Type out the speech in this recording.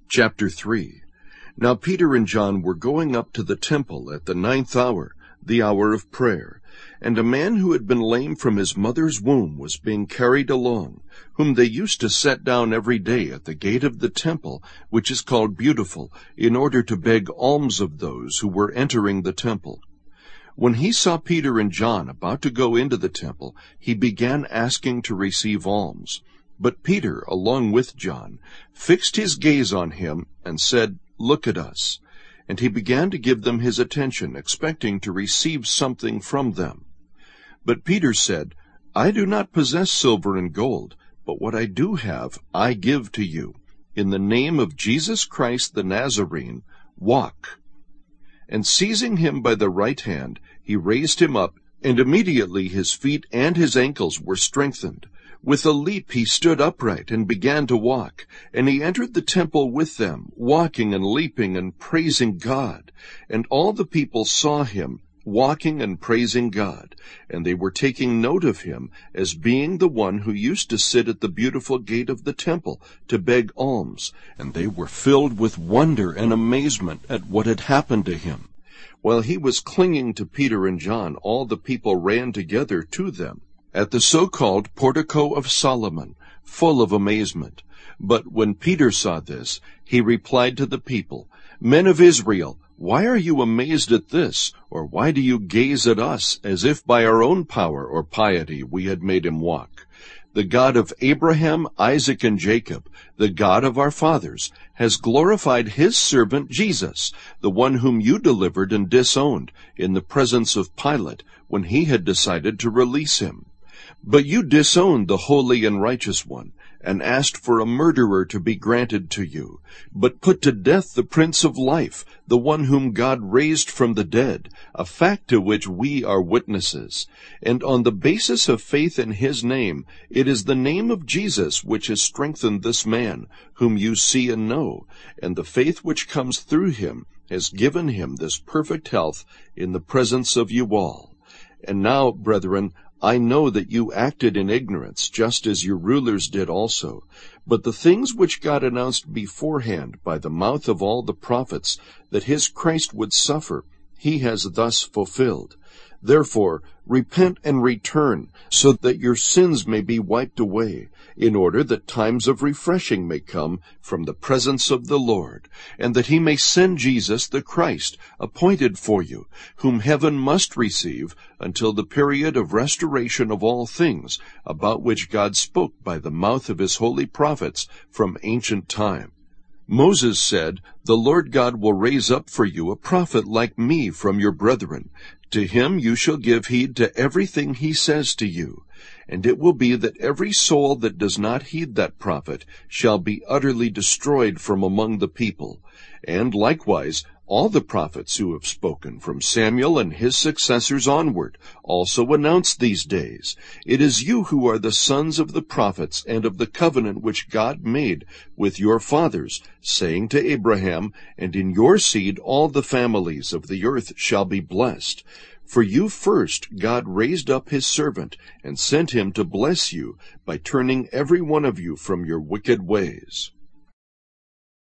Chapter 3. Now Peter and John were going up to the temple at the 9th hour, the hour of prayer. And a man who had been lame from his mother's womb was being carried along, whom they used to set down every day at the gate of the temple, which is called Beautiful, in order to beg alms of those who were entering the temple. When he saw Peter and John about to go into the temple, he began asking to receive alms. But Peter, along with John, fixed his gaze on him and said, "Look at us." And he began to give them his attention, expecting to receive something from them. But Peter said, "I do not possess silver and gold, but what I do have I give to you. In the name of Jesus Christ the Nazarene, walk." And seizing him by the right hand, he raised him up, and immediately his feet and his ankles were strengthened. With a leap he stood upright and began to walk, and he entered the temple with them, walking and leaping and praising God. And all the people saw him walking and praising God, and they were taking note of him as being the one who used to sit at the Beautiful gate of the temple to beg alms, and they were filled with wonder and amazement at what had happened to him. While he was clinging to Peter and John, all the people ran together to them at the so-called Portico of Solomon, full of amazement. But when Peter saw this, he replied to the people, "Men of Israel, why are you amazed at this? Or why do you gaze at us, as if by our own power or piety we had made him walk? The God of Abraham, Isaac, and Jacob, the God of our fathers, has glorified his servant Jesus, the one whom you delivered and disowned in the presence of Pilate, when he had decided to release him. But you disowned the holy and righteous one, and asked for a murderer to be granted to you, but put to death the Prince of Life, the one whom God raised from the dead, a fact to which we are witnesses. And on the basis of faith in his name, it is the name of Jesus which has strengthened this man, whom you see and know, and the faith which comes through him has given him this perfect health in the presence of you all. And now, brethren, I know that you acted in ignorance, just as your rulers did also. But the things which God announced beforehand by the mouth of all the prophets, that his Christ would suffer, he has thus fulfilled. Therefore, repent and return, so that your sins may be wiped away, in order that times of refreshing may come from the presence of the Lord, and that he may send Jesus the Christ, appointed for you, whom heaven must receive until the period of restoration of all things, about which God spoke by the mouth of his holy prophets from ancient time. Moses said, "The Lord God will raise up for you a prophet like me from your brethren. To him you shall give heed to everything he says to you. And it will be that every soul that does not heed that prophet shall be utterly destroyed from among the people. And likewise all the prophets who have spoken from Samuel and his successors onward also announce these days. It is you who are the sons of the prophets and of the covenant which God made with your fathers, saying to Abraham, 'And in your seed all the families of the earth shall be blessed.' For you first God raised up his servant, and sent him to bless you by turning every one of you from your wicked ways."